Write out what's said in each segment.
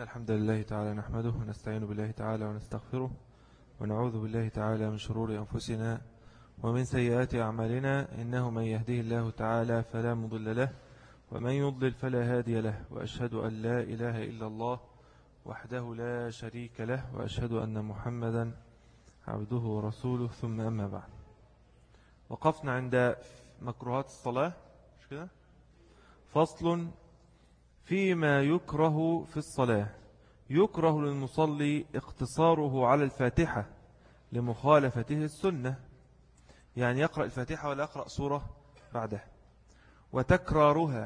الحمد لله تعالى نحمده ونستعين بالله تعالى ونستغفره ونعوذ بالله تعالى من شرور أنفسنا ومن سيئات أعمالنا إنه من يهديه الله تعالى فلا مضل له ومن يضلل فلا هادي له وأشهد أن لا إله إلا الله وحده لا شريك له وأشهد أن محمدا عبده ورسوله ثم أما بعد. وقفنا عند مكروهات الصلاة مش كده؟ فصل فيما يكره في الصلاة. يكره للمصلي اقتصاره على الفاتحة لمخالفته السنة، يعني يقرأ الفاتحة ولا يقرأ سورة بعدها، وتكرارها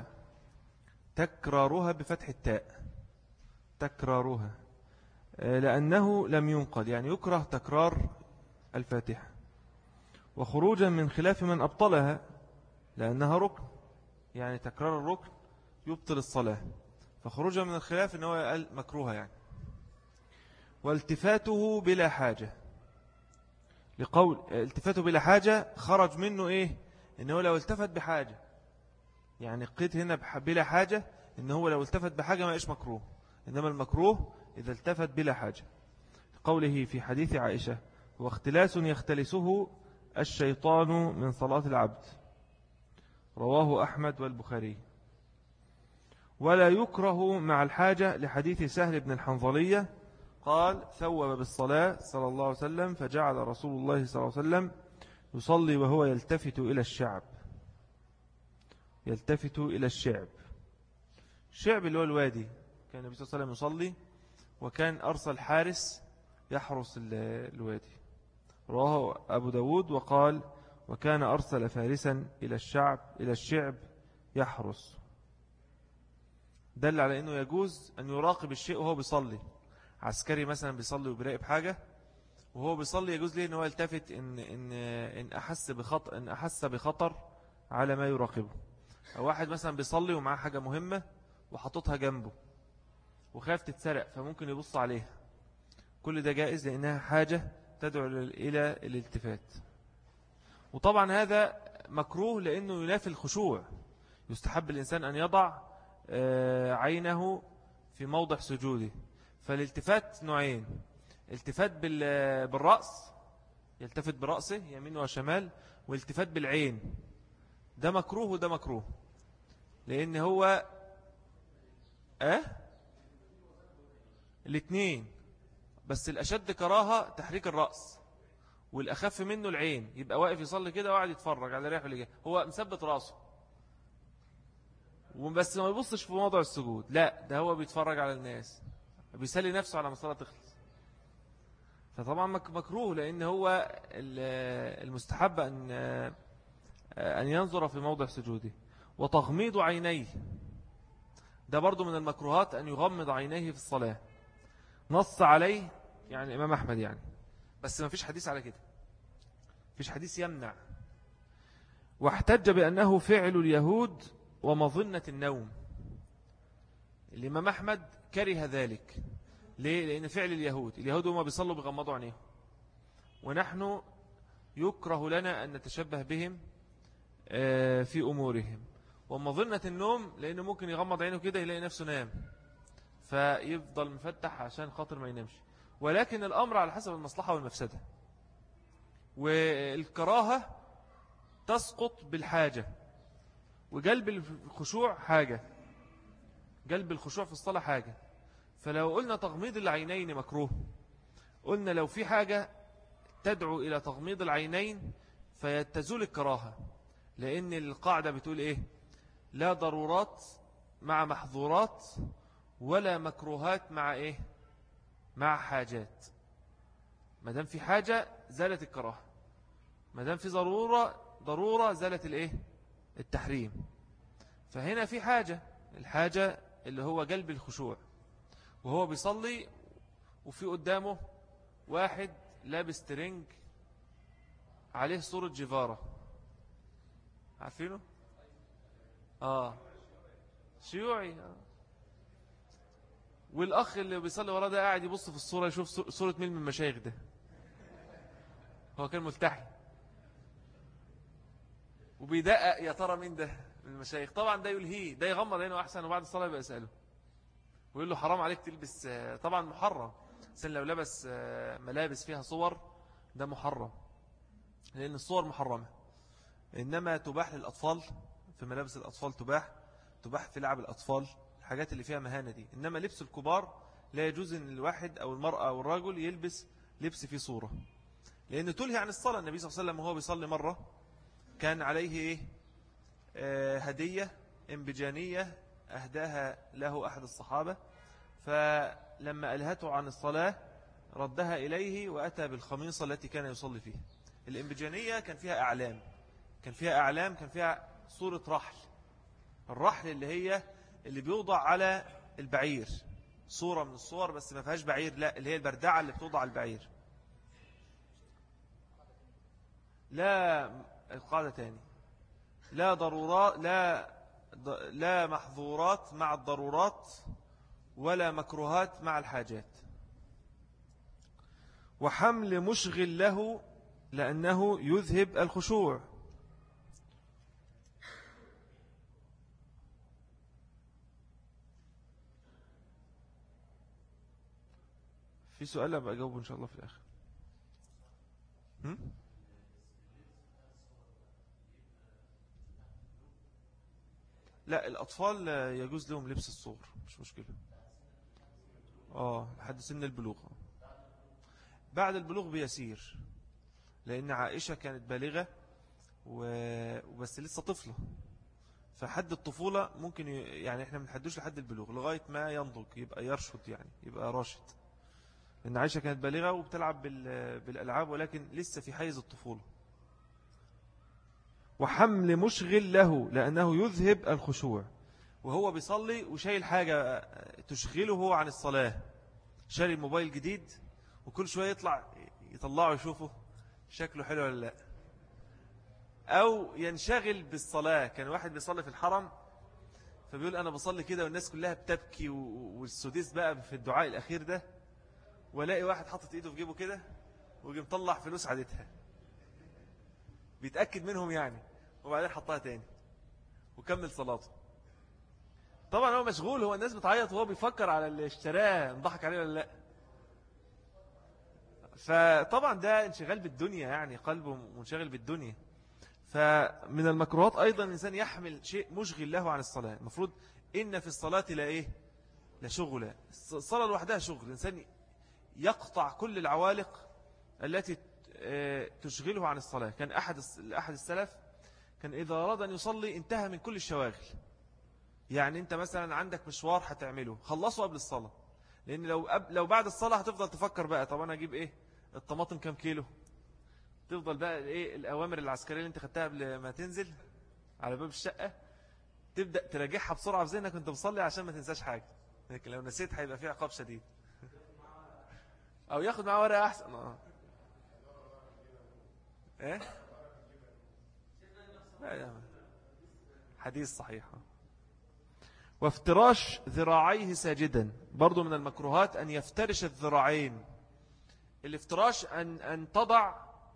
بفتح التاء تكرارها لأنه لم ينقل، يعني يكره تكرار الفاتحة، وخروجا من خلاف من أبطلها لأنها ركن، يعني تكرار الركن يبطل الصلاة، فخروجا من الخلاف إنه قال مكروها يعني. والتفاته بلا حاجة، لقول التفاته بلا حاجة خرج منه إيه؟ إنه لو التفت بحاجة، يعني قيد هنا بلا حاجة إنه لو التفت بحاجة ما إيش مكروه، إنما المكروه إذا التفت بلا حاجة، قوله في حديث عائشة: واختلاس يختلسه الشيطان من صلاة العبد، رواه أحمد والبخاري. ولا يكره مع الحاجة لحديث سهل بن الحنظلية قال: ثوب بالصلاة صلى الله عليه وسلم فجعل رسول الله صلى الله عليه وسلم يصلي وهو يلتفت إلى الشعب. الشعب اللي هو الوادي، كان النبي صلى الله عليه وسلم يصلي وكان أرسل حارس يحرس الوادي، رواه أبو داود وقال: وكان أرسل فارسا إلى الشعب يحرس. دل على أنه يجوز أن يراقب الشيء وهو بيصلي. عسكري مثلا بيصلي وبيراقب حاجة وهو بيصلي، يجوز له أنه يلتفت إن أحس بخطر على ما يراقبه. أو واحد مثلا بيصلي ومعاه حاجة مهمة وحطتها جنبه وخاف تتسرق فممكن يبص عليها. كل ده جائز لأنها حاجة تدعو إلى الالتفات. وطبعا هذا مكروه لأنه ينافي الخشوع. يستحب الإنسان أن يضع عينه في موضع سجوده. فالالتفات نوعين: التفات بالرأس، يلتفت برأسه يمين وشمال، والتفات بالعين. ده مكروه وده مكروه، لأن هو الاثنين، بس الأشد كراهة تحريك الرأس، والأخف منه العين. يبقى واقف يصلي كده وقاعد يتفرج على ريحه اللي جاي، هو مثبت رأسه وبس ما يبصش في موضع السجود، لا ده هو بيتفرج على الناس، بيسلي نفسه على ما الصلاة تخلص. فطبعا مكروه، لأن هو المستحب أن ينظر في موضع سجوده. وتغميض عينيه، ده برضو من المكروهات، أن يغمض عينيه في الصلاة. نص عليه يعني الإمام أحمد يعني، بس ما فيش حديث على كده، فيش حديث يمنع. واحتج بأنه فعل اليهود ومظنة النوم. الإمام أحمد كره ذلك. ليه؟ لأن فعل اليهود هم بيصلوا بغمضوا عينيهم، ونحن يكره لنا أن نتشبه بهم في أمورهم. ومظنة النوم لأنه ممكن يغمض عينه كده يلاقي نفسه نام، فيفضل مفتح عشان خاطر ما ينامش. ولكن الأمر على حسب المصلحة والمفسدة. والكراهة تسقط بالحاجة، وقلب الخشوع حاجة، قلب الخشوع في الصلاة حاجة. فلو قلنا تغميض العينين مكروه، قلنا لو في حاجة تدعو إلى تغميض العينين فيتزول الكراهة، لأن القاعدة بتقول إيه؟ لا ضرورات مع محظورات، ولا مكروهات مع إيه؟ مع حاجات. ما دام في حاجة زالت الكراهة، ما دام في ضرورة زالت الإيه؟ التحريم. فهنا في حاجة، الحاجة اللي هو قلب الخشوع، وهو بيصلي وفي قدامه واحد لابس ترنج عليه صورة جيفارا، عارفينه؟ شيوعي. والأخ اللي بيصلي وراه ده قاعد يبص في الصورة يشوف صورة مين من المشايخ ده. هو كان ملتحي وبيدقق يا ترى مين ده من المشايخ. طبعا ده يلهيه، ده يغمض عينه أحسن، وبعد الصلاة يبقى يسأله. ويقول له حرام عليك تلبس. طبعا محرم الإنسان لو لبس ملابس فيها صور ده محرم، لأن الصور محرمة. إنما تباح للأطفال، في ملابس الأطفال تباح في لعب الأطفال، الحاجات اللي فيها مهانة دي. إنما لبس الكبار لا يجوز أن الواحد أو المرأة أو الرجل يلبس لبس فيه صورة، لأنه تلهي عن الصلاة. النبي صلى الله عليه وسلم وهو بيصلي مرة كان عليه هدية إنبجانية أهداها له أحد الصحابة، فلما ألهته عن الصلاة ردها إليه وأتى بالخميصة التي كان يصلي فيها. الإنبجانية كان فيها أعلام، كان فيها صورة رحل، الرحل اللي بيوضع على البعير، صورة من الصور بس ما فيهاش بعير، لا اللي هي البردعة اللي بتوضع على البعير. لا القاعدة تاني، لا ضرورات، لا محظورات مع الضرورات ولا مكروهات مع الحاجات. وحمل مشغل له لأنه يذهب الخشوع. في سؤال أبقى أجاوبه إن شاء الله في الآخر. لا الأطفال يجوز لهم لبس الصور، مش مشكلة. لحد سن البلوغ. بعد البلوغ بيسير، لأن عائشة كانت بالغة وبس لسه طفلة، فحد الطفولة ممكن يعني احنا منحدوش لحد البلوغ لغاية ما ينضج، يبقى يرشد، يعني يبقى راشد. لأن عائشة كانت بالغة وبتلعب بالألعاب، ولكن لسه في حيز الطفولة. وحمل مشغل له لأنه يذهب الخشوع، وهو بيصلي وشايل حاجة تشغله عن الصلاة، شاري الموبايل جديد وكل شوية يطلعه يشوفه شكله حلو ولا لا، أو ينشغل بالصلاة. كان واحد بيصلي في الحرم فبيقول أنا بصلي كده والناس كلها بتبكي والسديس بقى في الدعاء الأخير ده، ولاقي واحد حاطط إيده في جيبه كده ويجي مطلع فلوس عادتها، بيتأكد منهم يعني، وبعدين حطها تاني وكمل صلاته. طبعا هو مشغول، هو الناس بتعيط وهو بيفكر على اللي اشتراه نضحك عليه ولا لا. فطبعا ده انشغال بالدنيا، يعني قلبه منشغل بالدنيا. فمن المكروهات أيضا الإنسان يحمل شيء مشغل له عن الصلاة. المفروض إن في الصلاة لا شغل. الصلاة لوحدها شغل، الإنسان يقطع كل العوالق التي تشغله عن الصلاة. كان أحد السلف كان إذا أراد أن يصلي انتهى من كل الشواغل. يعني أنت مثلا عندك مشوار هتعمله، خلصه قبل الصلاة، لأن لو بعد الصلاة هتفضل تفكر بقى طب أنا أجيب الطماطم كام كيلو، تفضل بقى الأوامر العسكرية اللي أنت خدتها قبل ما تنزل على باب الشقة تبدأ تراجعها بسرعة في ذهنك وأنت بتصلي عشان ما تنساش حاجة، لكن لو نسيت هيبقى فيه عقاب شديد. أو ياخد معاه ورقة أحسن. حديث صحيح. وافتراش ذراعيه ساجدا، برضو من المكروهات أن يفترش الذراعين. الافتراش أن تضع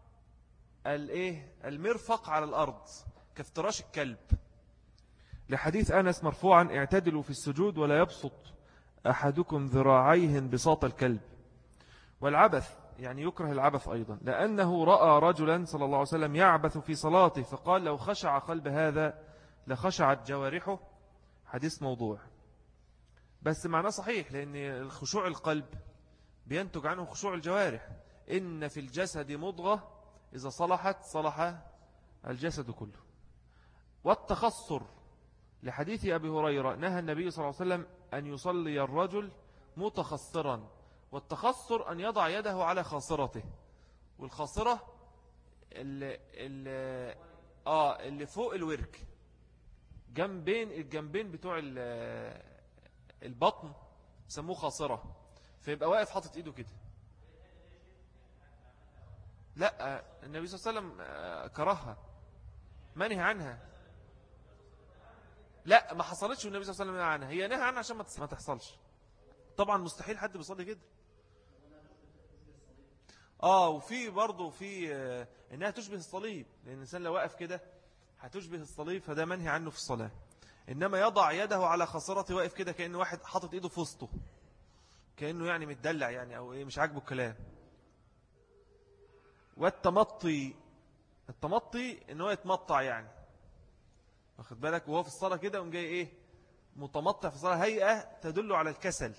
المرفق على الأرض كافتراش الكلب، لحديث أنس مرفوعا اعتدلوا في السجود ولا يبسط أحدكم ذراعيه انبساط الكلب. والعبث، يعني يكره العبث أيضا، لأنه رأى رجلا صلى الله عليه وسلم يعبث في صلاته فقال لو خشع قلب هذا لخشعت جوارحه. حديث موضوع، بس معناه صحيح، لأن الخشوع القلب بينتج عنه خشوع الجوارح. إن في الجسد مضغة إذا صلحت صلح الجسد كله. والتخصر، لحديث أبي هريرة نهى النبي صلى الله عليه وسلم أن يصلي الرجل متخصرا. والتخصر أن يضع يده على خاصرته، والخاصرة اللي فوق الورك، الجنبين بتوع البطن سموه خاصرة، فيبقى واقف حاطط ايده كده. لا النبي صلى الله عليه وسلم كرهها، منهي عنها. لا ما حصلتش النبي صلى الله عليه وسلم عنها، هي نهى عنها عشان ما تحصلش. طبعا مستحيل حد بيصلي كده. وفي برضه في انها تشبه الصليب، لان الانسان لو واقف كده هتشبه الصليب، فده منهي عنه في الصلاة. إنما يضع يده على خاصرته واقف كده كأنه واحد حاطط إيده في وسطه، كأنه يعني متدلع يعني أو إيه، مش عاجبه الكلام. والتمطي، التمطي إنه يتمطع يعني، واخد بالك، وهو في الصلاة كده قام جاي إيه، متمطع في الصلاة، هيئة تدل على الكسل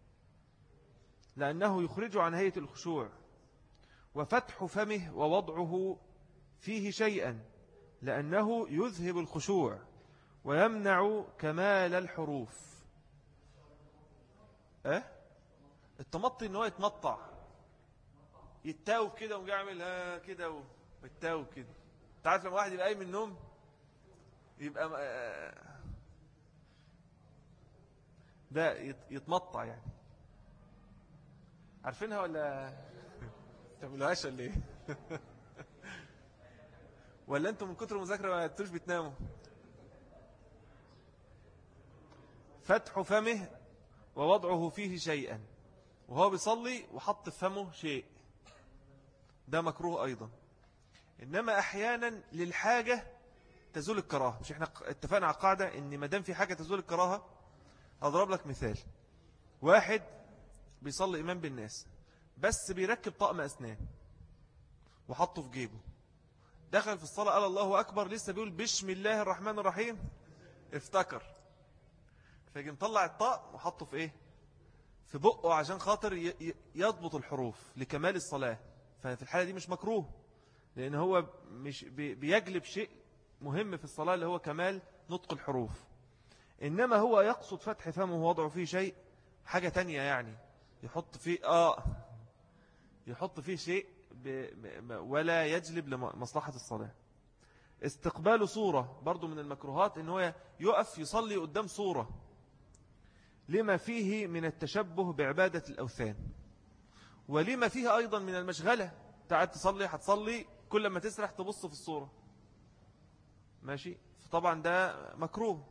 لأنه يخرج عن هيئة الخشوع. وفتح فمه ووضعه فيه شيئا لأنه يذهب الخشوع ويمنع كمال الحروف. التمطي إنه يتمطع، يتاوب كده ويعمل كده ويتاوب كده. تعرف لما واحد يبقى قايم من النوم يبقى ده يتمطع يعني، عارفينها ولا تعملوهاش ولا ايه؟ ولا انتم من كتر المذاكرة ما انتوش بتناموا؟ فتح فمه ووضعه فيه شيئا، وهو بيصلي وحط في فمه شيء، ده مكروه أيضا. إنما أحيانا للحاجة تزول الكراهة. مش احنا اتفقنا على قاعدة ان ما دام في حاجة تزول الكراهة؟ أضرب لك مثال. واحد بيصلي إمام بالناس بس بيركب طقم أسنان وحطه في جيبه، دخل في الصلاة قال الله أكبر، لسه بيقول بسم الله الرحمن الرحيم، افتكر فيجي مطلع الطقم وحطه في ايه، في بقه، عشان خاطر يضبط الحروف لكمال الصلاة. ففي الحالة دي مش مكروه، لأن هو مش بيجلب شيء مهم في الصلاة اللي هو كمال نطق الحروف. إنما هو يقصد فتح فمه ووضعه فيه شيء، حاجة تانية يعني، يحط فيه يحط فيه شيء ولا يجلب لمصلحة الصلاة. استقبال صورة برضو من المكروهات، إنه يقف يصلي قدام صورة لما فيه من التشبه بعبادة الأوثان، ولما فيه أيضا من المشغلة. تعال تصلي، هتصلي كل ما تسرح تبص في الصورة، ماشي، فطبعا ده مكروه.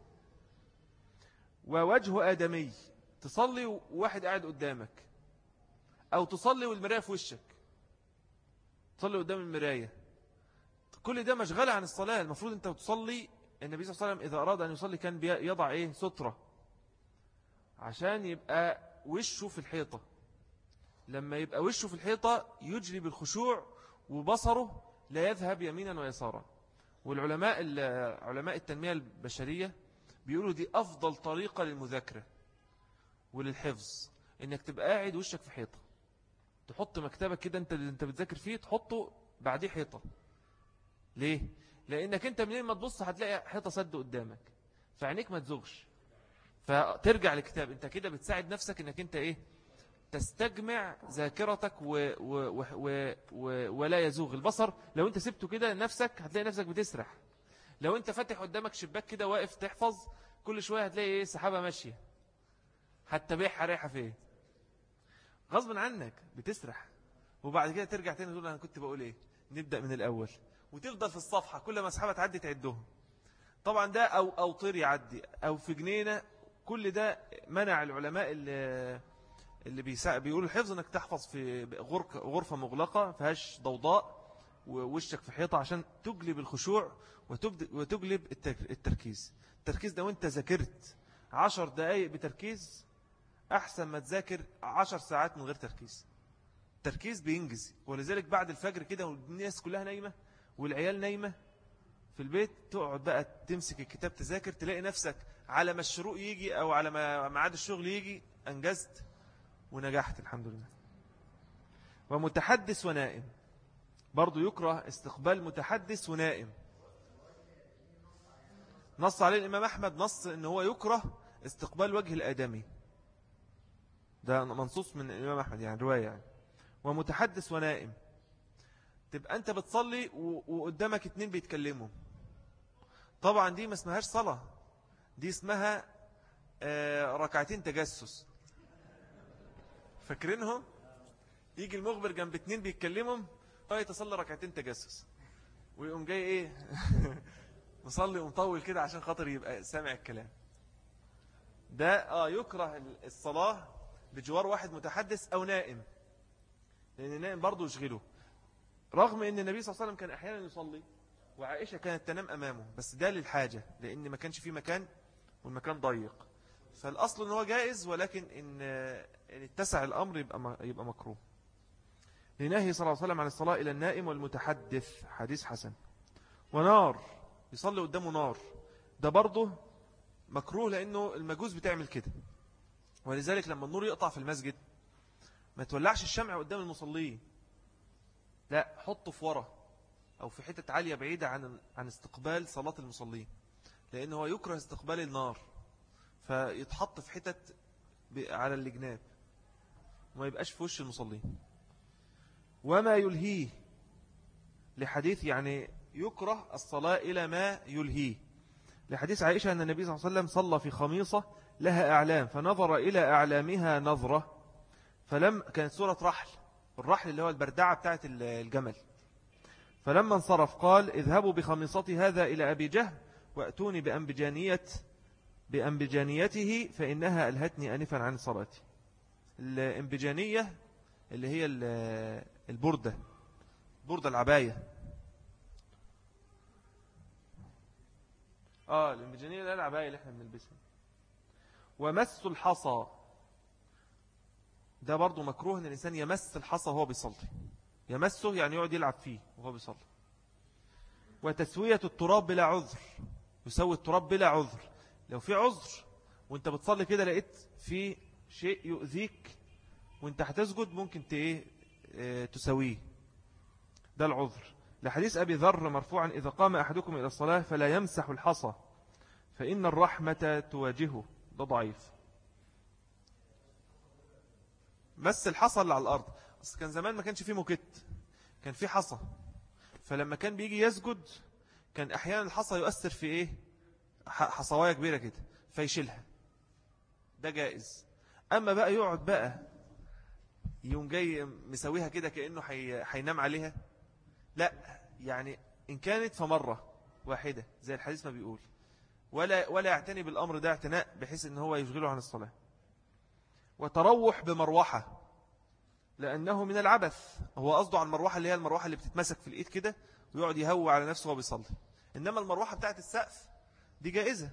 ووجه آدمي، تصلي وواحد قاعد قدامك، أو تصلي والمراية في وشك، تصلي قدام المراية، كل ده مشغلة عن الصلاة. المفروض أنت تصلي، النبي صلى الله عليه وسلم إذا أراد أن يصلي كان يضع إيه، سترة، عشان يبقى وشه في الحيطة. لما يبقى وشه في الحيطة يجري بالخشوع وبصره لا يذهب يمينا ويسارا. والعلماء علماء التنمية البشرية بيقولوا دي أفضل طريقة للمذاكرة وللحفظ، إنك تبقى قاعد وشك في حيطة، تحط مكتبك كده أنت بتذاكر فيه، تحطه بعديه حيطة. ليه؟ لأنك أنت منين ما تبص هتلاقي حيطة سد قدامك، فعينيك ما تزغش، فترجع لكتاب. أنت كده بتساعد نفسك إنك أنت إيه، تستجمع ذاكرتك ولا يزوغ البصر. لو أنت سبته كده نفسك هتلاقي نفسك بتسرح. لو أنت فاتح قدامك شباك كده واقف تحفظ، كل شوية هتلاقي إيه، سحابة ماشية، هتتابعها رايحة فين، غصب عنك بتسرح. وبعد كده ترجع تاني تقول أنا كنت بقول إيه، نبدأ من الأول، وتفضل في الصفحة كل ما سحابة تعدي تعدهم. طبعا ده أو طير يعدي أو في جنينة، كل ده منع العلماء اللي بيقولوا الحفظ انك تحفظ في غرفة مغلقة فيهاش ضوضاء ووشك في حيطة، عشان تجلب الخشوع وتجلب التركيز. التركيز ده وانت ذاكرت 10 دقايق بتركيز احسن ما تذاكر 10 ساعات من غير تركيز. التركيز بينجز. ولذلك بعد الفجر كده والناس كلها نايمة والعيال نايمة في البيت، تقعد بقى تمسك الكتاب تذاكر، تلاقي نفسك على ما الشروق يجي او على ما ميعاد الشغل يجي انجزت ونجحت الحمد لله. ومتحدث ونائم، برضو يكره استقبال متحدث ونائم. نص عليه الإمام أحمد، نص إن هو يكره استقبال وجه الآدمي، ده منصوص من الإمام أحمد يعني، رواية يعني. ومتحدث ونائم، تبقى أنت بتصلي وقدامك 2 بيتكلموا، طبعا دي ما اسمهاش صلاة، دي اسمها ركعتين تجسس. فاكرينهم؟ يجي المخبر جنب 2 بيتكلموا فيتصلي ركعتين تجسس، ويقوم جاي ايه مصلي ومطول كده عشان خاطر يبقى سامع الكلام. ده يكره الصلاة بجوار واحد متحدث أو نائم، لأن النائم برضو يشغله. رغم أن النبي صلى الله عليه وسلم كان أحيانا يصلي وعائشة كانت تنام أمامه، بس ده للحاجة، لأن ما كانش في مكان والمكان ضيق، فالأصل أنه جائز، ولكن إن اتسع الأمر يبقى مكروه. لنهي صلى الله عليه وسلم عن الصلاة إلى النائم والمتحدث، حديث حسن. ونار، يصلي قدامه نار، ده برضه مكروه لأنه المجوز بتعمل كده. ولذلك لما النور يقطع في المسجد ما تولعش الشمع قدام المصلين، لا، حطه في ورا أو في حتة عالية بعيدة عن استقبال صلاة المصلين، لأنه هو يكره استقبال النار، فيتحط في حتة على الجناب وما يبقاش في وش المصلين. وما يلهيه، لحديث يعني يكره الصلاة إلى ما يلهيه، لحديث عائشة أن النبي صلى الله عليه وسلم صلى في خميصة لها أعلام فنظر إلى أعلامها نظرة، كانت سورة رحل، الرحل اللي هو البردعة بتاعت الجمل، فلما انصرف قال اذهبوا بخميصتي هذا إلى أبي جهل وأتوني بأنبجانيته فإنها ألهتني أنفا عن صلاتي. الأنبجانية اللي هي البردة العباية. الأنبجانية لا العباية اللي احنا بنلبسها. ومس الحصى، ده برضو مكروه ان الإنسان يمس الحصى وهو بيصلي، يمسه يعني يقعد يلعب فيه وهو بيصلي. وتسوية التراب بلا عذر، يسوي التراب بلا عذر، لو في عذر وانت بتصلي كده لقيت في شيء يؤذيك وانت هتسجد ممكن تسويه، ده العذر. لحديث أبي ذر مرفوعا إذا قام أحدكم إلى الصلاة فلا يمسح الحصى فإن الرحمة تواجهه، ده ضعيف. مس الحصى اللي على الأرض، أصل كان زمان ما كانش فيه موكيت، كان فيه حصى، فلما كان بيجي يسجد كان أحيانا الحصى يؤثر في حصوايا كبيرة كده فيشيلها، ده جائز. أما بقى يقعد بقى يوم جاي مسويها كده كأنه حينام عليها، لا، يعني إن كانت فمرة واحدة زي الحديث ما بيقول، ولا يعتني بالأمر ده اعتناء بحيث أنه هو يشغله عن الصلاة. وتروح بمروحة، لأنه من العبث، هو قصده عن المروحة اللي هي المروحة اللي بتتمسك في الإيد كده ويقعد يهوى على نفسه وهو بيصلي، إنما المروحة بتاعت السقف دي جائزة.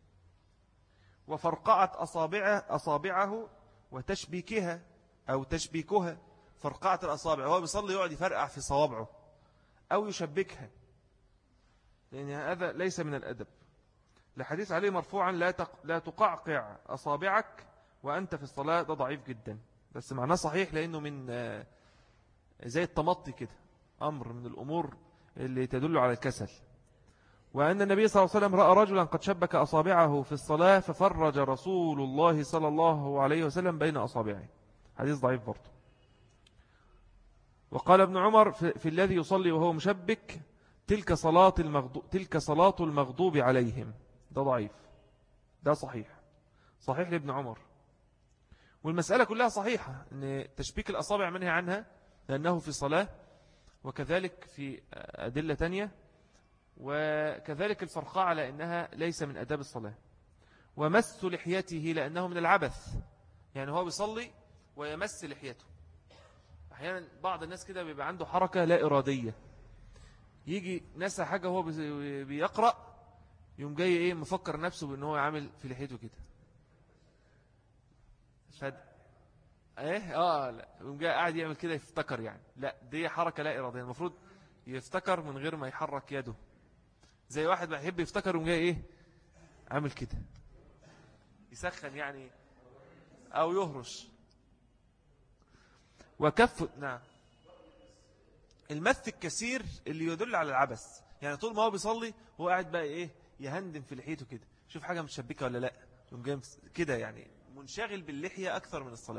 وفرقعة أصابعه وتشبيكها أو تشبيكها، فرقعة الأصابع هو بيصلي يقعد يفرقع في صوابعه أو يشبكها، لأن هذا ليس من الأدب. لحديث عليه مرفوعا لا تقعقع أصابعك وأنت في الصلاة، ده ضعيف جدا، بس معناه صحيح لأنه من زي التمطي كده، أمر من الأمور اللي تدل على الكسل. وأن النبي صلى الله عليه وسلم رأى رجلا قد شبك أصابعه في الصلاة ففرج رسول الله صلى الله عليه وسلم بين أصابعه، حديث ضعيف برضه. وقال ابن عمر في الذي يصلي وهو مشبك تلك صلاة المغضوب عليهم، ده ضعيف، ده صحيح لابن عمر. والمسألة كلها صحيحة أن تشبيك الأصابع منهي عنها لأنه في صلاة، وكذلك في أدلة تانية، وكذلك الفرقاء على أنها ليس من أداب الصلاة. ومس لحيته لأنه من العبث، يعني هو بيصلي ويمس لحيته. أحيانا بعض الناس كده بيبقى عنده حركة لا إرادية، يجي نسى حاجة وهو بيقرأ يوم جاي مفكر نفسه بأنه يعمل في لحيته كده، لا يوم جاي قاعد يعمل كده يفتكر، يعني لا، دي حركة لا إرادية، المفروض يفتكر من غير ما يحرك يده، زي واحد ما يحب يفتكر يوم جاي عامل كده يسخن يعني أو يهرش. نعم، المث الكثير اللي يدل على العبث، يعني طول ما هو بيصلي هو قاعد بقى يهندم في لحيته كده، شوف حاجة متشبكة ولا لا، يوم جاي كده، يعني منشغل باللحية أكثر من الصلاة.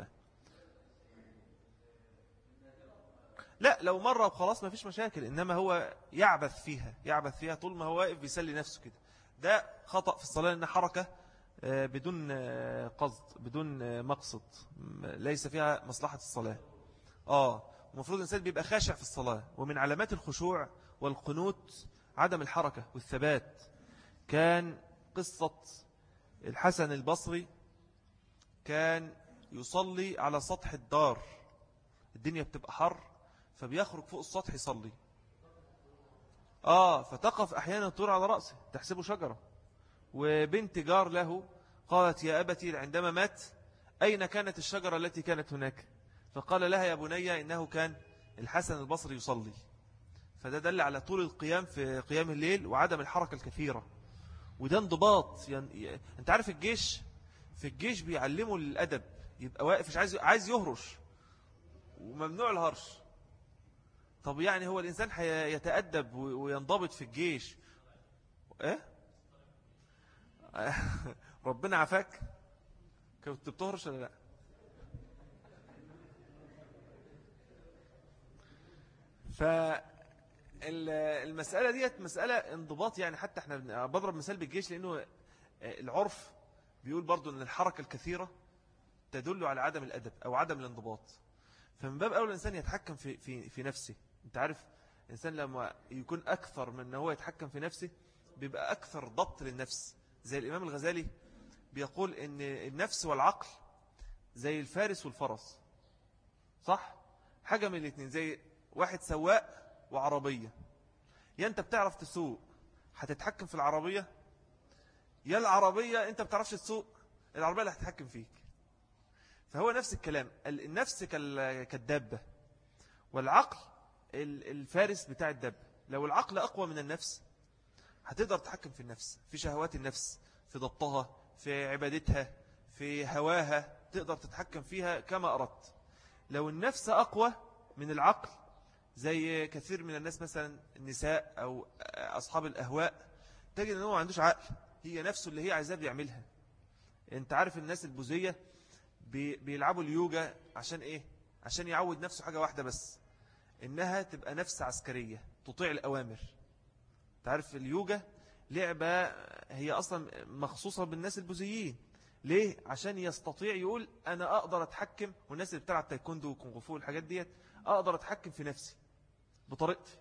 لا، لو مرة وخلاص ما فيش مشاكل، إنما هو يعبث فيها طول ما هو واقف بيسلي نفسه كده، ده خطأ في الصلاة، لأنها حركة بدون قصد بدون مقصد، ليس فيها مصلحة الصلاة. المفروض الإنسان بيبقى خاشع في الصلاة، ومن علامات الخشوع والقنوت عدم الحركة والثبات. كان قصة الحسن البصري كان يصلي على سطح الدار، الدنيا بتبقى حر فبيخرج فوق السطح يصلي، فتقف أحيانا الطيور على رأسه تحسبه شجرة، وبنت جار له قالت يا أبتي عندما مات أين كانت الشجرة التي كانت هناك؟ فقال لها يا بني إنه كان الحسن البصري يصلي. فده دل على طول القيام في قيام الليل وعدم الحركة الكثيرة، وده انضباط. يعني انت عارف الجيش، في الجيش بيعلموا الأدب، يبقى واقف مش عايز يهرش، وممنوع الهرش. طب يعني هو الإنسان يتأدب وينضبط في الجيش إيه؟ ربنا عفاك، كنت بتهرش ولا لا؟ فالمسألة ديت مسألة انضباط. يعني حتى احنا بضرب مثال بالجيش لأنه العرف بيقول برضو أن الحركة الكثيرة تدل على عدم الأدب أو عدم الانضباط. فمن باب أول الإنسان يتحكم في نفسه. انت عارف الإنسان لما يكون أكثر من أنه هو يتحكم في نفسه بيبقى أكثر ضبط للنفس. زي الإمام الغزالي بيقول أن النفس والعقل زي الفارس والفرس، صح؟ حاجة من الاثنين، زي واحد سواق وعربية. يا أنت بتعرف تسوق هتتحكم في العربية، يا العربية أنت بتعرفش تسوق العربية اللي هتتحكم فيك. فهو نفس الكلام، النفس كالدابة، والعقل الفارس بتاع الدابة. لو العقل أقوى من النفس هتقدر تتحكم في النفس، في شهوات النفس، في ضبطها، في عبادتها، في هواها، تقدر تتحكم فيها كما أردت. لو النفس أقوى من العقل، زي كثير من الناس مثلا النساء أو أصحاب الأهواء، تجد أنه ما عندوش عقل، هي نفسه اللي هي عايزاه بيعملها. انت عارف الناس البوذية بيلعبوا اليوجا عشان ايه؟ عشان يعود نفسه حاجة واحدة بس، انها تبقى نفس عسكرية تطيع الأوامر. انت عارف اليوجا لعبة هي أصلا مخصوصة بالناس البوذيين. ليه؟ عشان يستطيع يقول أنا أقدر أتحكم، والناس اللي بتلعب تايكوندو وكونغ فو والحاجات ديت، أقدر أتحكم في نفسي بطريقتي.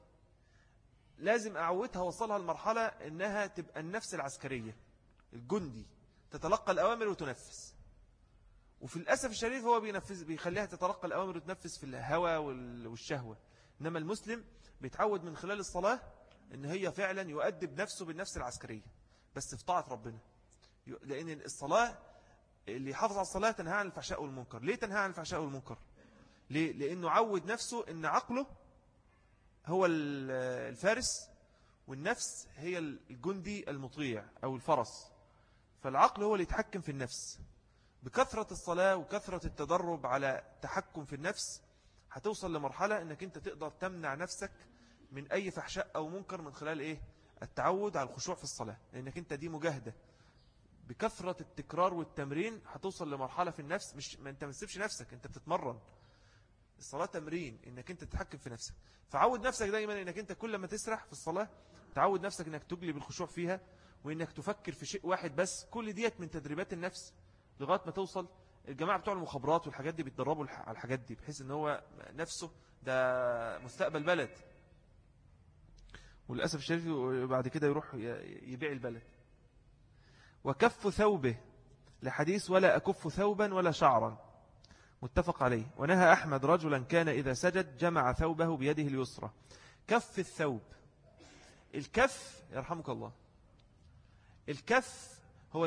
لازم أعودها وصلها لمرحلة إنها تبقى النفس العسكرية، الجندي، تتلقى الأوامر وتنفذ. وفي الأسف الشديد هو بيخليها تتلقى الأوامر وتنفذ في الهوى والشهوة. إنما المسلم بيتعود من خلال الصلاة إن هي فعلا يؤدب نفسه بالنفس العسكرية، بس في طاعة ربنا. لأن الصلاة اللي يحافظ على الصلاة تنهى عن الفحشاء والمنكر. ليه تنهى عن الفحشاء والمنكر؟ ليه؟ لأنه عود نفسه إن عقله هو الفارس، والنفس هي الجندي المطيع أو الفرس. فالعقل هو اللي يتحكم في النفس. بكثرة الصلاة وكثرة التدرب على تحكم في النفس هتوصل لمرحلة أنك أنت تقدر تمنع نفسك من أي فحشاء أو منكر من خلال إيه؟ التعود على الخشوع في الصلاة. لأنك أنت دي مجاهدة بكثرة التكرار والتمرين. هتوصل لمرحلة في النفس ما أنت ما تسيبش نفسك، أنت بتتمرن. الصلاة تمرين أنك أنت تتحكم في نفسك. فعود نفسك دايما أنك أنت كل ما تسرح في الصلاة تعود نفسك أنك تجلب الخشوع فيها، وأنك تفكر في شيء واحد بس. كل ديت من تدريبات النفس لغاية ما توصل. الجماعة بتوع المخابرات والحاجات دي بيتدربوا على الحاجات دي، بحيث ان هو نفسه ده مستقبل بلد، وللأسف الشديد بعد كده يروح يبيع البلد. وكف ثوبه لحديث ولا أكف ثوبا ولا شعرا، متفق عليه. ونهى أحمد رجلا كان إذا سجد جمع ثوبه بيده اليسرى. كف الثوب، الكف يرحمك الله، الكف هو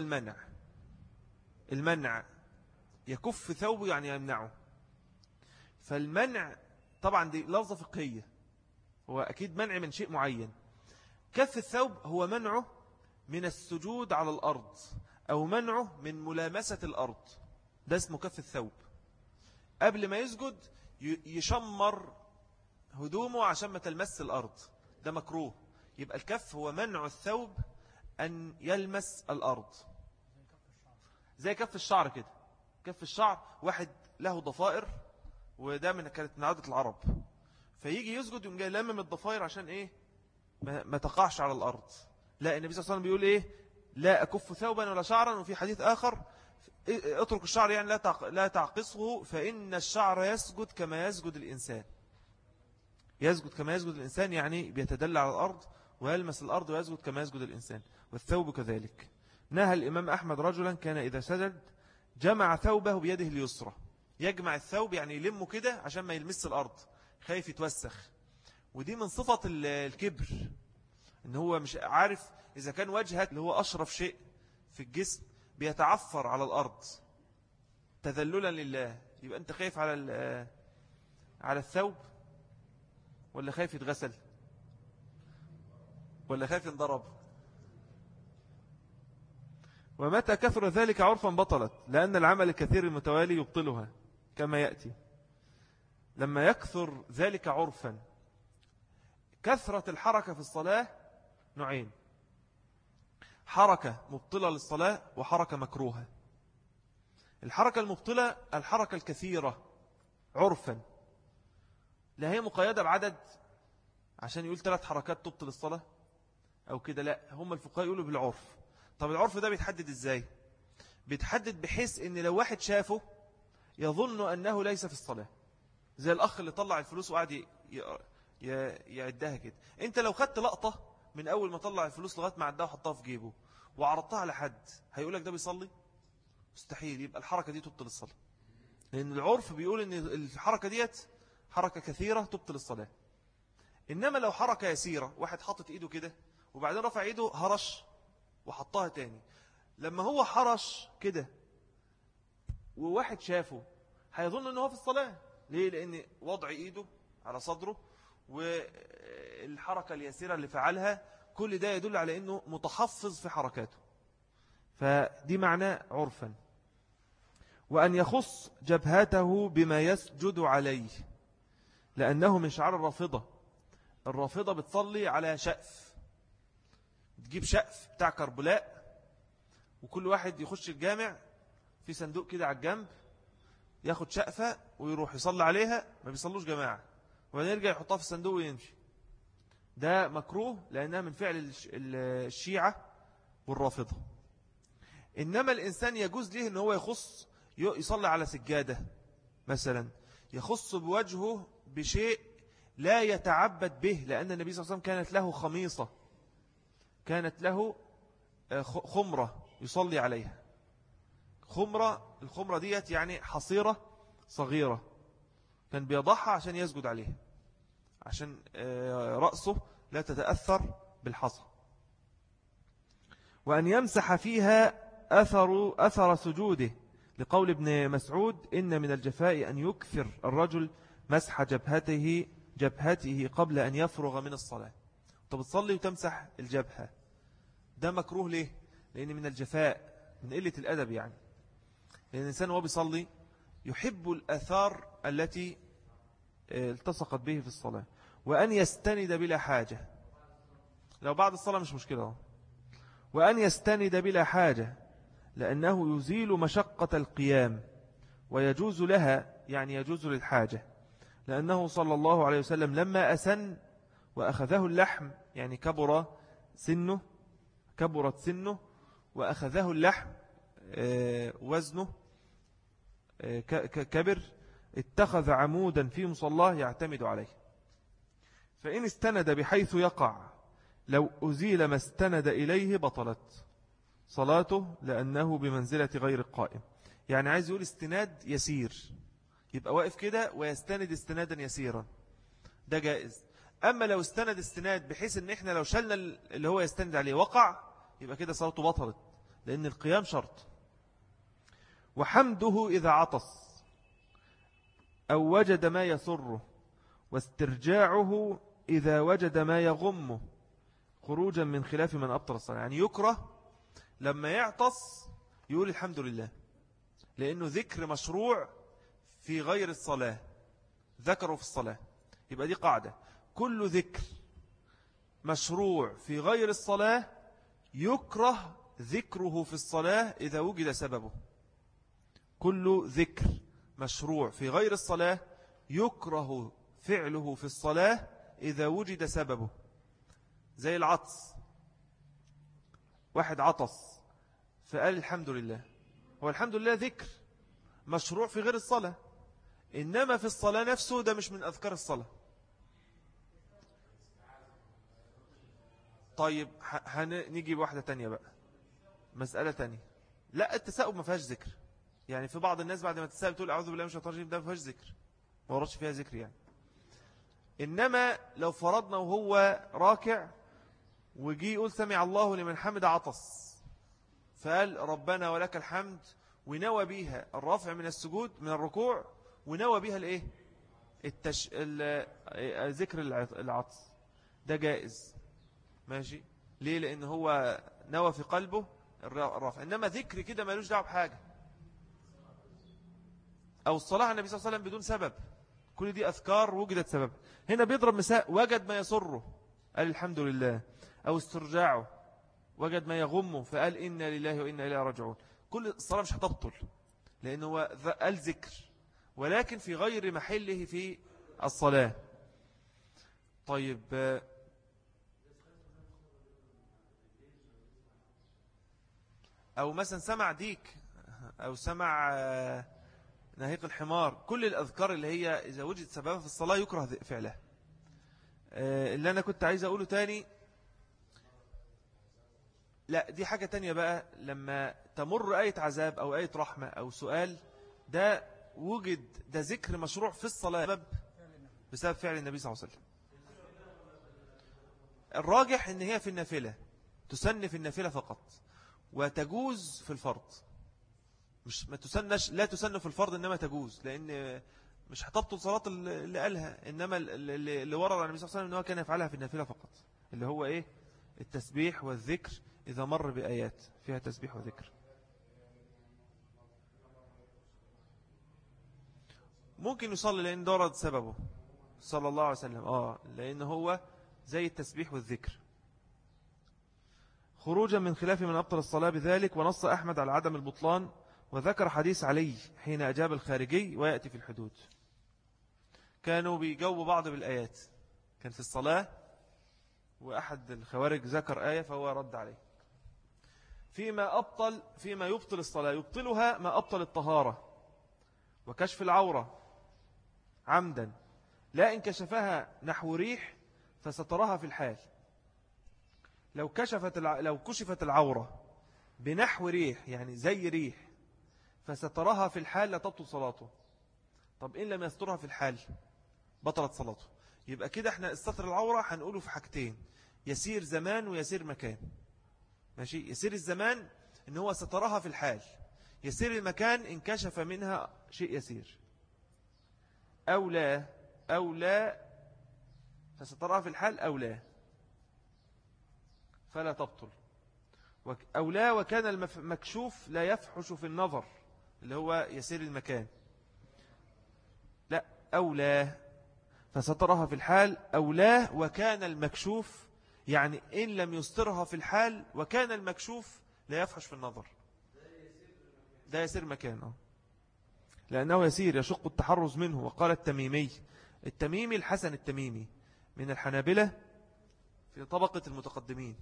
المنع يكف ثوبه يعني يمنعه. فالمنع طبعا دي لفظة فقهية، هو أكيد منع من شيء معين. كف الثوب هو منعه من السجود على الأرض أو منعه من ملامسة الأرض، ده اسمه كف الثوب. قبل ما يسجد يشمر هدومه عشان ما تلمس الأرض، ده مكروه. يبقى الكف هو منع الثوب أن يلمس الأرض. زي كف الشعر كده، كف الشعر واحد له ضفائر، وده كانت من عادة العرب، فيجي يسجد يوم جاي لمم الضفائر عشان ايه؟ ما تقعش على الأرض. لا، النبي صلى الله عليه وسلم بيقول ايه؟ لا أكف ثوبا ولا شعرا. وفي حديث آخر اترك الشعر، يعني لا تعقصه، فإن الشعر يسجد كما يسجد الإنسان. يسجد كما يسجد الإنسان يعني بيتدلع على الأرض ويلمس الأرض ويسجد كما يسجد الإنسان. والثوب كذلك. نهى الإمام أحمد رجلا كان إذا سجد جمع ثوبه بيده اليسرى. يجمع الثوب يعني يلمه كده عشان ما يلمس الأرض، خايف يتوسخ. ودي من صفة الكبر، إن هو مش عارف إذا كان وجهك اللي هو أشرف شيء في الجسم بيتعفر على الأرض تذللا لله، يبقى أنت خايف على الثوب ولا خايف يتغسل ولا خايف ينضرب؟ ومتى كثر ذلك عرفا بطلت، لأن العمل الكثير المتوالي يبطلها كما يأتي. لما يكثر ذلك عرفا، كثرة الحركة في الصلاة نوعين: حركة مبطلة للصلاة وحركة مكروهة. الحركة المبطلة الحركة الكثيرة عرفا، لا هي مقيدة بعدد عشان يقول 3 حركات تبطل الصلاة أو كده، لا، هم الفقهاء يقولوا بالعرف. طب العرف ده بيتحدد إزاي؟ بيتحدد بحيث إن لو واحد شافه يظن أنه ليس في الصلاة، زي الأخ اللي طلع الفلوس وقعد يعدها كده. أنت لو خدت لقطة من أول ما طلع الفلوس لغاية ما عدها وحطها في جيبه وعرضتها على حد، هيقولك ده بيصلي؟ مستحيل. يبقى الحركة دي تبطل الصلاة، لأن العرف بيقول أن الحركة ديت حركة كثيرة تبطل الصلاة. إنما لو حركة يسيرة، واحد حطت إيده كده وبعدين رفع إيده هرش وحطها تاني، لما هو حرش كده وواحد شافه هيظن أنه في الصلاة. ليه؟ لأن وضع إيده على صدره والحركة اليسيرة اللي فعلها كل ده يدل على أنه متحفظ في حركاته، فدي معناه عرفا. وأن يخص جبهته بما يسجد عليه، لأنه من شعار الرافضة. الرافضة بتصلي على شأف، تجيب شأف بتاع كربلاء وكل واحد يخش الجامع في صندوق كده على الجنب، ياخد شأفة ويروح يصلي عليها، ما بيصلوش جماعة، وبعدين يرجع يحطها في الصندوق ويمشي. ده مكروه لأنها من فعل الشيعة والرافضة. إنما الإنسان يجوز له أن هو يصلي على سجادة مثلا، يخص بوجهه بشيء لا يتعبد به، لأن النبي صلى الله عليه وسلم كانت له خميصة، كانت له خمرة يصلي عليها. الخمرة ديت يعني حصيرة صغيرة كان بيضعها عشان يسجد عليها، عشان رأسه لا تتأثر بالحصى. وأن يمسح فيها أثر سجوده، لقول ابن مسعود: إن من الجفاء أن يكثر الرجل مسح جبهته قبل أن يفرغ من الصلاة. طب تصلي وتمسح الجبهة، ده مكروه ليه؟ لأن من الجفاء، من قلة الأدب يعني. لأن الإنسان وهو بيصلي يحب الأثار التي التصقت به في الصلاة. وأن يستند بلا حاجة، لو بعد الصلاة مش مشكلة. وأن يستند بلا حاجة، لأنه يزيل مشقة القيام ويجوز لها، يعني يجوز للحاجة، لأنه صلى الله عليه وسلم لما أسن وأخذه اللحم، يعني كبرت سنه وأخذه اللحم وزنه كبر، اتخذ عمودا في مصلاه يعتمد عليه، فإن استند بحيث يقع لو أزيل ما استند إليه بطلت صلاته، لأنه بمنزلة غير القائم. يعني عايز يقول استناد يسير، يبقى واقف كده ويستند استنادا يسيرا، ده جائز. أما لو استند استناد بحيث ان احنا لو شلنا اللي هو يستند عليه وقع، يبقى كده صلاته بطلت، لأن القيام شرط. وحمده إذا عطس أو وجد ما يسره، واسترجاعه إذا وجد ما يغمه، خروجا من خلاف من أبطل الصلاة. يعني يكره لما يعطس يقول الحمد لله، لأنه ذكر مشروع في غير الصلاة، ذكره في الصلاة. يبقى دي قاعدة: كل ذكر مشروع في غير الصلاة يكره ذكره في الصلاة إذا وجد سببه. كل ذكر مشروع في غير الصلاة يكره فعله في الصلاة إذا وجد سببه. زي العطس، واحد عطس فقال الحمد لله، هو الحمد لله ذكر مشروع في غير الصلاة، إنما في الصلاة نفسه ده مش من أذكار الصلاة. طيب نيجي بواحدة تانية بقى، مسألة تانية. لا، التساؤب ما فيهاش ذكر، يعني في بعض الناس بعد ما تساءب تقول أعوذ بالله من الشيطان الرجيم، ده ما فيهاش ذكر، ما وردش فيها ذكر يعني. إنما لو فرضنا وهو راكع وجي يقول سمع الله لمن حمد عطس، فقال ربنا ولك الحمد، ونوى بيها الرفع من السجود من الركوع، ونوى بيها الايه ذكر العطس، ده جائز ماشي. ليه؟ لأن هو نوى في قلبه الرفع. إنما ذكر كده مالوش دعوه بحاجة، أو الصلاة على النبي صلى الله عليه وسلم بدون سبب، كل دي أذكار وجدت سبب. هنا بيضرب مثال، وجد ما يسره قال الحمد لله، أو استرجاعه وجد ما يغمه فقال إنا لله وإنا إليه راجعون. كل الصلاة مش هتبطل لأنه هو قال ذكر، ولكن في غير محله في الصلاة. طيب أو مثلا سمع ديك، أو سمع نهيق الحمار، كل الأذكار اللي هي إذا وجد سببها في الصلاة يكره فعلها. اللي أنا كنت عايز أقوله تاني، لا دي حاجة تانية بقى، لما تمر آية عذاب أو آية رحمة أو سؤال، ده وجد ده ذكر مشروع في الصلاة بسبب فعل النبي صلى الله عليه وسلم. الراجح ان هي في النافلة، تسن في النافلة فقط، وتجوز في الفرض. مش ما تسنش، لا تسن في الفرض إنما تجوز، لأن مش هتبطل صلاة اللي قالها، إنما اللي ورد عن النبي صلى الله عليه وسلم إنه كان يفعلها في النافلة فقط، اللي هو إيه التسبيح والذكر إذا مر بآيات فيها تسبيح وذكر. ممكن يصلي لأن دورد سببه صلى الله عليه وسلم، لأن هو زي التسبيح والذكر. خروجا من خلاف من أبطل الصلاة بذلك، ونص أحمد على عدم البطلان، وذكر حديث علي حين أجاب الخارجي ويأتي في الحدود. كانوا بيجاوبوا بعض بالآيات، كان في الصلاة وأحد الخوارج ذكر آية فهو رد عليه. فيما يبطل الصلاة، يبطلها ما أبطل الطهارة وكشف العورة عمدا، لا إن كشفها نحو ريح فسترها في الحال. لو كشفت العورة بنحو ريح، يعني زي ريح، فسترها في الحال لا تبطل صلاته. طب إن لم يسترها في الحال بطلت صلاته. يبقى كده احنا استتر العورة هنقوله في حاجتين، يسير زمان ويسير مكان. ماشي، يسير الزمان ان هو سترها في الحال، يسير المكان ان كشف منها شيء يسير، أو لا فسترها في الحال أو لا فلا تبطل. أو لا وكان المكشوف لا يفحش في النظر، اللي هو يسير المكان. لا، أو لا فسترها في الحال، أو لا وكان المكشوف، يعني إن لم يسترها في الحال وكان المكشوف لا يفحش في النظر، ده يسير مكان لأنه يسير يشق التحرز منه. وقال التميمي الحسن التميمي من الحنابلة في طبقة المتقدمين،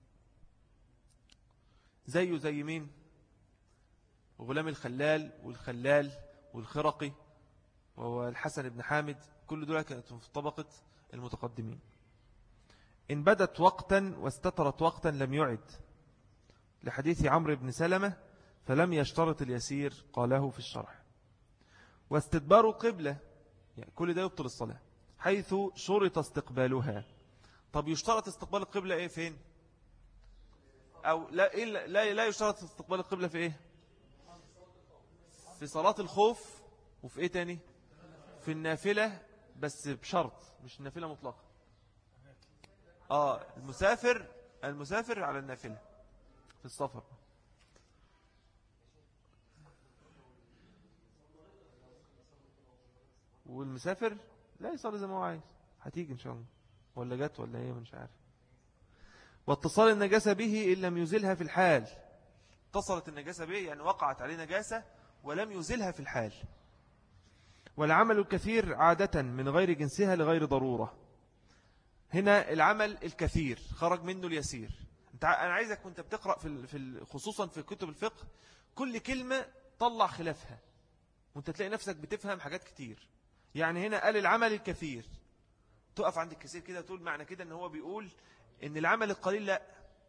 زي مين؟ غلام الخلال والخرقي والحسن بن حامد، كل دول كانت في طبقة المتقدمين. إن بدت وقتا واستترت وقتا لم يعد، لحديث عمرو بن سلمة فلم يشترط اليسير قاله في الشرح. واستدبار القبلة، يعني كل ده يبطل الصلاة حيث شرط استقبالها. طب يشترط استقبال القبلة إيه فين؟ أو لا يشترط استقبال القبلة في إيه؟ في صلاة الخوف، وفي إيه تاني؟ في النافلة، بس بشرط مش النافلة مطلقة. المسافر على النافلة في السفر. والمسافر لا يصلي زي ما هو عايز، هتيجي إن شاء الله، ولا جت ولا ايه مش عارف. واتصال النجاسة به إن لم يزلها في الحال، اتصلت النجاسة به يعني وقعت عليه نجاسة ولم يزلها في الحال. والعمل الكثير عادة من غير جنسها لغير ضرورة. هنا العمل الكثير خرج منه اليسير. أنا عايزك وانت بتقرأ خصوصا في كتب الفقه كل كلمة طلع خلافها، وانت تلاقي نفسك بتفهم حاجات كتير. يعني هنا قال العمل الكثير، تقف عند الكثير كده تقول معنى كده ان هو بيقول ان العمل القليل لا،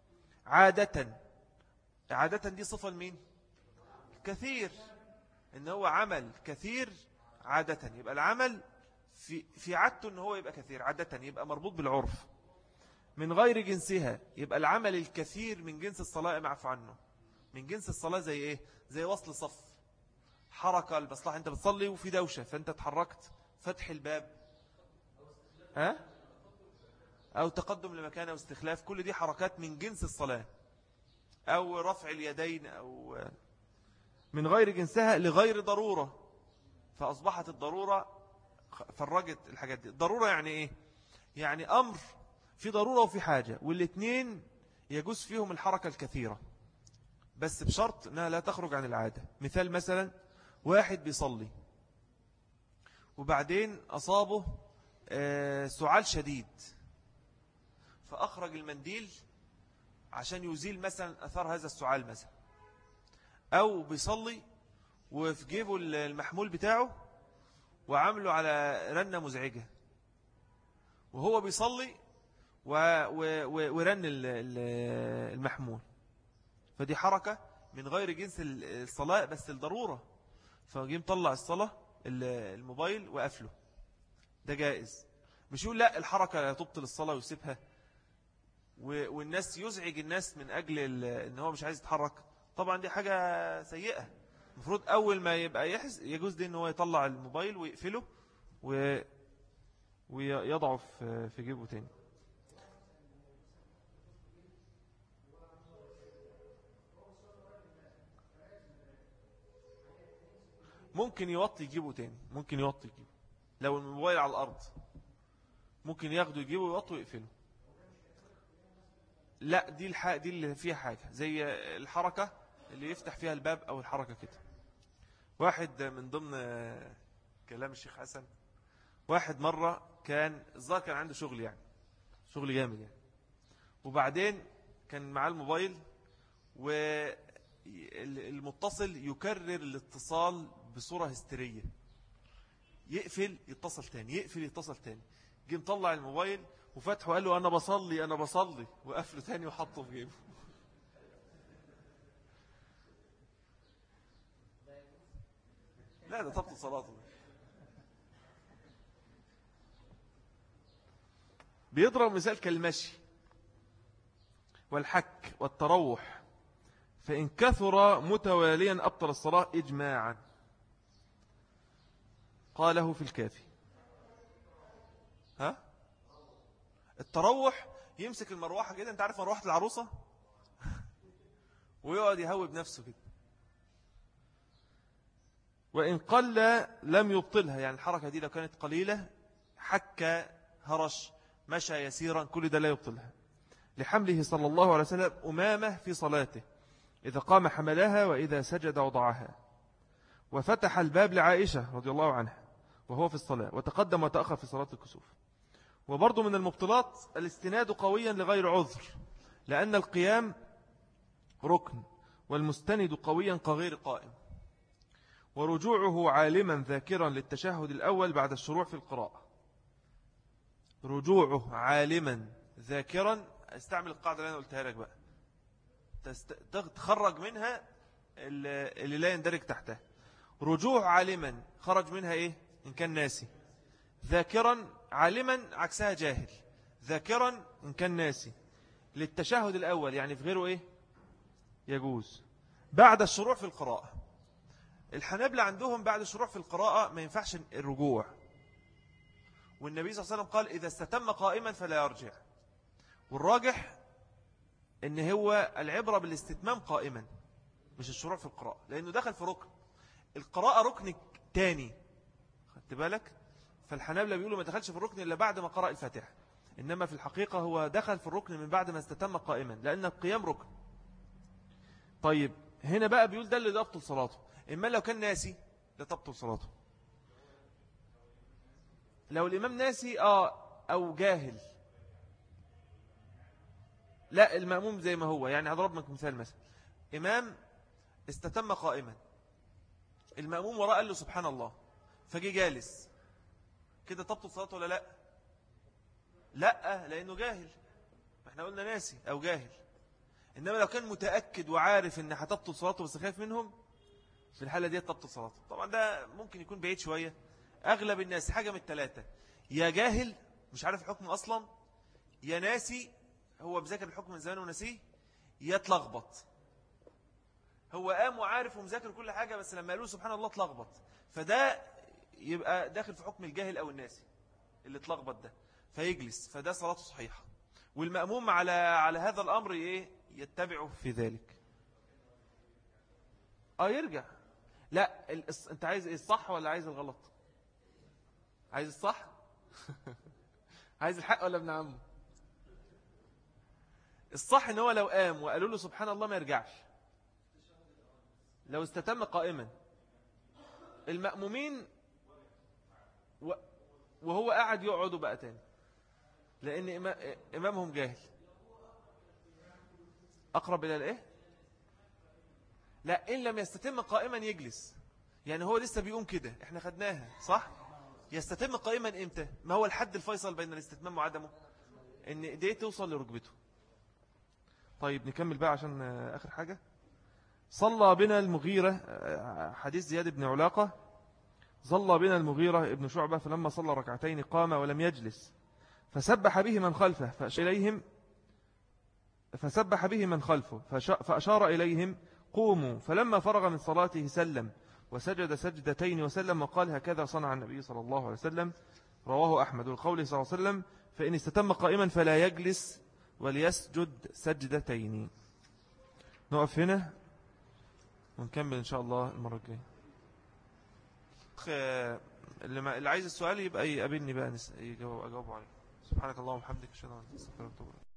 عادة دي صفة لمين؟ كثير، ان هو عمل كثير عادة، يبقى العمل في عادته ان هو يبقى كثير عادة، يبقى مربوط بالعرف. من غير جنسها، يبقى العمل الكثير من جنس الصلاة معفو عنه، من جنس الصلاة زي إيه؟ زي وصل صف، حركة المصلحة، أنت بتصلي وفي دوشة فأنت تحركت، فتح الباب، ها؟ أو تقدم لمكان أو استخلاف، كل دي حركات من جنس الصلاة، أو رفع اليدين، أو من غير جنسها لغير ضرورة، فأصبحت الضرورة فرجت الحاجات دي. الضرورة يعني إيه؟ يعني أمر في ضرورة وفي حاجة، والاثنين يجوز فيهم الحركة الكثيرة، بس بشرط أنها لا تخرج عن العادة. مثال مثلا واحد بيصلي وبعدين أصابه سعال شديد، فأخرج المنديل عشان يزيل مثلا أثار هذا السعال مثلا، أو بيصلي وفي جيبه المحمول بتاعه وعمله على رنة مزعجة وهو بيصلي ورن المحمول، فدي حركة من غير جنس الصلاة بس الضرورة، فجيم طلع الصلاة الموبايل وقفله، ده جائز. مش يقول لا الحركة لا تبطل الصلاة ويسيبها، والناس يزعج الناس من أجل ان هو مش عايز يتحرك، طبعا دي حاجة سيئة. المفروض أول ما يبقى يجوز دي ان هو يطلع الموبايل ويقفله ويضعه في جيبه تاني. ممكن يوطي يجيبه تاني، ممكن يوطي يجيبه لو الموبايل على الأرض، ممكن ياخده يجيبه ويوطي ويقفله. لا دي اللي فيها حاجة زي الحركة اللي يفتح فيها الباب أو الحركة كده. واحد من ضمن كلام الشيخ حسن، واحد مرة كان الظاهر كان عنده شغل، يعني شغل جامد يعني، وبعدين كان معاه الموبايل والمتصل يكرر الاتصال بصورة هستيرية، يقفل يتصل تاني، يقفل يتصل تاني، جه مطلع الموبايل وفتحه وقال له أنا بصلي أنا بصلي، وقفله تاني وحطه في جيبه. لا ده تبطل صلاته. بيضرب مثال كالمشي والحك والتروح، فإن كثر متواليا أبطل الصلاة إجماعا، قاله في الكافي. ها؟ التروح يمسك المروحة كده، انت عارف مروحة العروسة ويقعد يهوب نفسه كده، وإن قل لم يبطلها، يعني الحركة دي لو كانت قليلة، حكى هرش مشى يسيرا، كل ده لا يبطلها، لحمله صلى الله عليه وسلم أمامة في صلاته، إذا قام حملها وإذا سجد وضعها، وفتح الباب لعائشة رضي الله عنها وهو في الصلاة، وتقدم وتأخر في صلاة الكسوف. وبرضو من المبطلات الاستناد قويا لغير عذر، لأن القيام ركن، والمستند قويا كغير قائم، ورجوعه عالما ذاكرا للتشهد الأول بعد الشروع في القراءة. رجوعه عالما ذاكرا، استعمل القاعدة اللي أنا قلتها لك بقى، تخرج منها اللي لا يندرج تحتها. رجوع عالما خرج منها إيه؟ إن كان ناسي. ذاكرا عالما عكسها جاهل. ذاكرا إن كان ناسي. للتشهد الأول يعني في غيره إيه؟ يجوز. بعد الشروع في القراءة، الحنابلة عندهم بعد الشروع في القراءة ما ينفعش الرجوع، والنبي صلى الله عليه وسلم قال إذا استتم قائما فلا يرجع، والراجح إن هو العبرة بالاستتمام قائما مش الشروع في القراءة، لأنه دخل في ركن، القراءة ركن تاني، خدت بالك؟ فالحنابلة بيقولوا ما دخلش في الركن إلا بعد ما قرأ الفاتحة، إنما في الحقيقة هو دخل في الركن من بعد ما استتم قائما، لأن القيام ركن. طيب هنا بقى بيقول ده اللي تبطل صلاته، إما لو كان ناسي لا تبطل صلاته، لو الإمام ناسي أو جاهل لا المأموم زي ما هو. يعني هضرب لك مثال، مثلا إمام استتم قائما، المأموم وراء قال له سبحان الله، فجي جالس، كده تبطل صلاته ولا لا؟ لا، لأنه جاهل، احنا قلنا ناسي أو جاهل. إنما لو كان متأكد وعارف إن هتبطل صلاته بس خايف منهم، في الحالة دي تبطل صلاته. طبعا ده ممكن يكون بعيد شوية، أغلب الناس حاجة من الثلاثة، يا جاهل مش عارف الحكم أصلا، يا ناسي هو بذاكر الحكم من زمان ونسيه، يا تلخبط. هو قام وعارف ومذاكر كل حاجة، بس لما قالوا سبحان الله اتلخبط، فده يبقى داخل في حكم الجاهل أو الناسي اللي اتلخبط ده، فيجلس، فده صلاته صحيحة. والمأموم على هذا الأمر إيه؟ يتبعه في ذلك. يرجع. لا انت عايز ايه، الصح ولا عايز الغلط؟ عايز الصح عايز الحق ولا ابن عمه؟ الصح ان هو لو قام وقالوا له سبحان الله ما يرجعش، لو استتم قائما. المأمومين وهو قاعد يقعدوا بقى تاني، لأن إمامهم جاهل. أقرب إلى الإيه؟ لا، إن لم يستتم قائما يجلس. يعني هو لسه بيقوم كده، إحنا خدناها صح؟ يستتم قائما إمتى؟ ما هو الحد الفيصل بين الاستتمام وعدمه؟ إن إيديه توصل لركبته. طيب نكمل بقى عشان آخر حاجة. صلى بنا المغيرة، حديث زياد بن علاقة. صلى بنا المغيرة ابن شعبة، فلما صلى ركعتين قام ولم يجلس، فسبح به من خلفه فأشار إليهم قوموا، فلما فرغ من صلاته سلم وسجد سجدتين وسلم وقال هكذا صنع النبي صلى الله عليه وسلم. رواه أحمد. والقول صلى الله عليه وسلم فإن استتم قائما فلا يجلس وليسجد سجدتين. نقف هنا ونكمل إن شاء الله المرة الجاية. اللي عايز السؤال يبقى يقابلني بقى أجاوبه عليه. سبحانك اللهم وبحمدك، أشهد أن لا إله إلا أنت، أستغفرك وأتوب إليك.